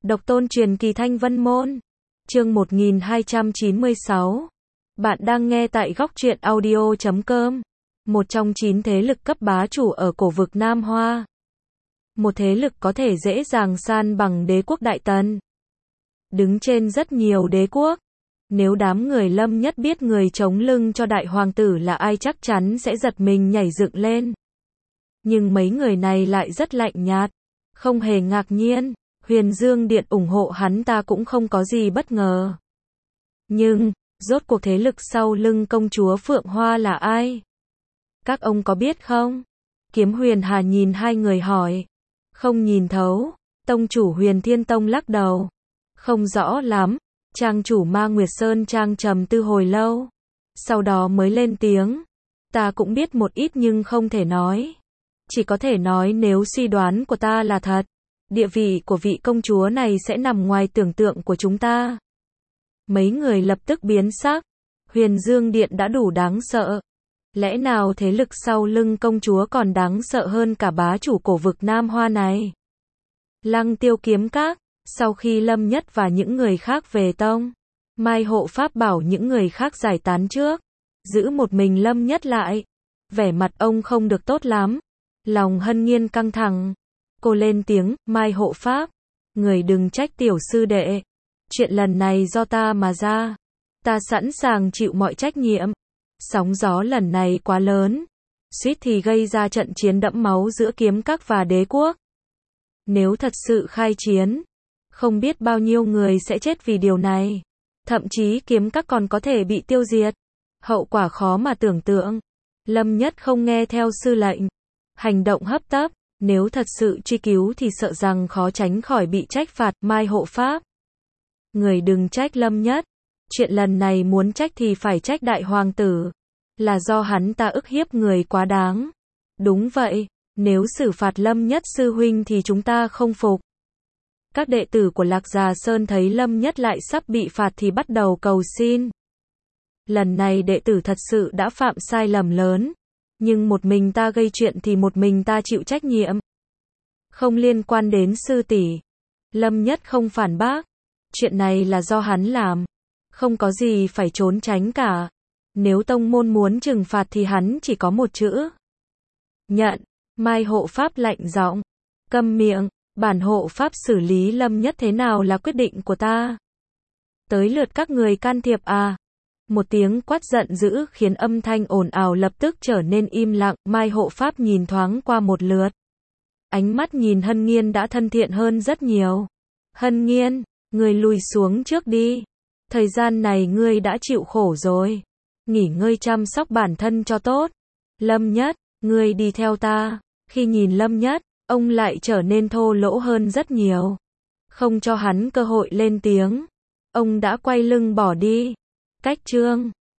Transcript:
Độc tôn truyền kỳ Thanh Vân Môn. Chương 1296. Bạn đang nghe tại góc truyện audio.com. Một trong 9 thế lực cấp bá chủ ở cổ vực Nam Hoa. Một thế lực có thể dễ dàng san bằng đế quốc Đại Tần. Đứng trên rất nhiều đế quốc. Nếu đám người Lâm Nhất biết người chống lưng cho đại hoàng tử là ai chắc chắn sẽ giật mình nhảy dựng lên. Nhưng mấy người này lại rất lạnh nhạt, không hề ngạc nhiên. Huyền Dương Điện ủng hộ hắn ta cũng không có gì bất ngờ. Nhưng, rốt cuộc thế lực sau lưng công chúa Phượng Hoa là ai? Các ông có biết không? Kiếm Huyền Hà nhìn hai người hỏi. Không nhìn thấu. Tông chủ Huyền Thiên Tông lắc đầu. Không rõ lắm. Trang chủ Ma Nguyệt Sơn Trang trầm tư hồi lâu. Sau đó mới lên tiếng. Ta cũng biết một ít nhưng không thể nói. Chỉ có thể nói nếu suy đoán của ta là thật. Địa vị của vị công chúa này sẽ nằm ngoài tưởng tượng của chúng ta. Mấy người lập tức biến sắc. Huyền Dương Điện đã đủ đáng sợ. Lẽ nào thế lực sau lưng công chúa còn đáng sợ hơn cả bá chủ cổ vực Nam Hoa này? Lăng Tiêu Kiếm Các. Sau khi Lâm Nhất và những người khác về tông, Mai Hộ Pháp bảo những người khác giải tán trước. Giữ một mình Lâm Nhất lại. Vẻ mặt ông không được tốt lắm. Lòng Hân Nhiên căng thẳng. Cô lên tiếng, Mai Hộ Pháp. Người đừng trách tiểu sư đệ. Chuyện lần này do ta mà ra. Ta sẵn sàng chịu mọi trách nhiệm. Sóng gió lần này quá lớn. Suýt thì gây ra trận chiến đẫm máu giữa kiếm các và đế quốc. Nếu thật sự khai chiến, không biết bao nhiêu người sẽ chết vì điều này. Thậm chí kiếm các còn có thể bị tiêu diệt. Hậu quả khó mà tưởng tượng. Lâm Nhất không nghe theo sư lệnh. Hành động hấp tấp. Nếu thật sự truy cứu thì sợ rằng khó tránh khỏi bị trách phạt. Mai Hộ Pháp. Người đừng trách Lâm Nhất. Chuyện lần này muốn trách thì phải trách đại hoàng tử. Là do hắn ta ức hiếp người quá đáng. Đúng vậy. Nếu xử phạt Lâm Nhất sư huynh thì chúng ta không phục. Các đệ tử của Lạc Già Sơn thấy Lâm Nhất lại sắp bị phạt thì bắt đầu cầu xin. Lần này đệ tử thật sự đã phạm sai lầm lớn. Nhưng một mình ta gây chuyện thì một mình ta chịu trách nhiệm. Không liên quan đến sư tỷ. Lâm Nhất không phản bác. Chuyện này là do hắn làm. Không có gì phải trốn tránh cả. Nếu tông môn muốn trừng phạt thì hắn chỉ có một chữ. Nhận. Mai Hộ Pháp lạnh giọng. Câm miệng. Bản hộ pháp xử lý Lâm Nhất thế nào là quyết định của ta. Tới lượt các người can thiệp à. Một tiếng quát giận dữ khiến âm thanh ồn ào lập tức trở nên im lặng. Mai Hộ Pháp nhìn thoáng qua một lượt. Ánh mắt nhìn Hân Nhiên đã thân thiện hơn rất nhiều. Hân Nhiên, người lùi xuống trước đi. Thời gian này ngươi đã chịu khổ rồi. Nghỉ ngơi chăm sóc bản thân cho tốt. Lâm Nhất, ngươi đi theo ta. Khi nhìn Lâm Nhất, ông lại trở nên thô lỗ hơn rất nhiều. Không cho hắn cơ hội lên tiếng. Ông đã quay lưng bỏ đi. Cách chương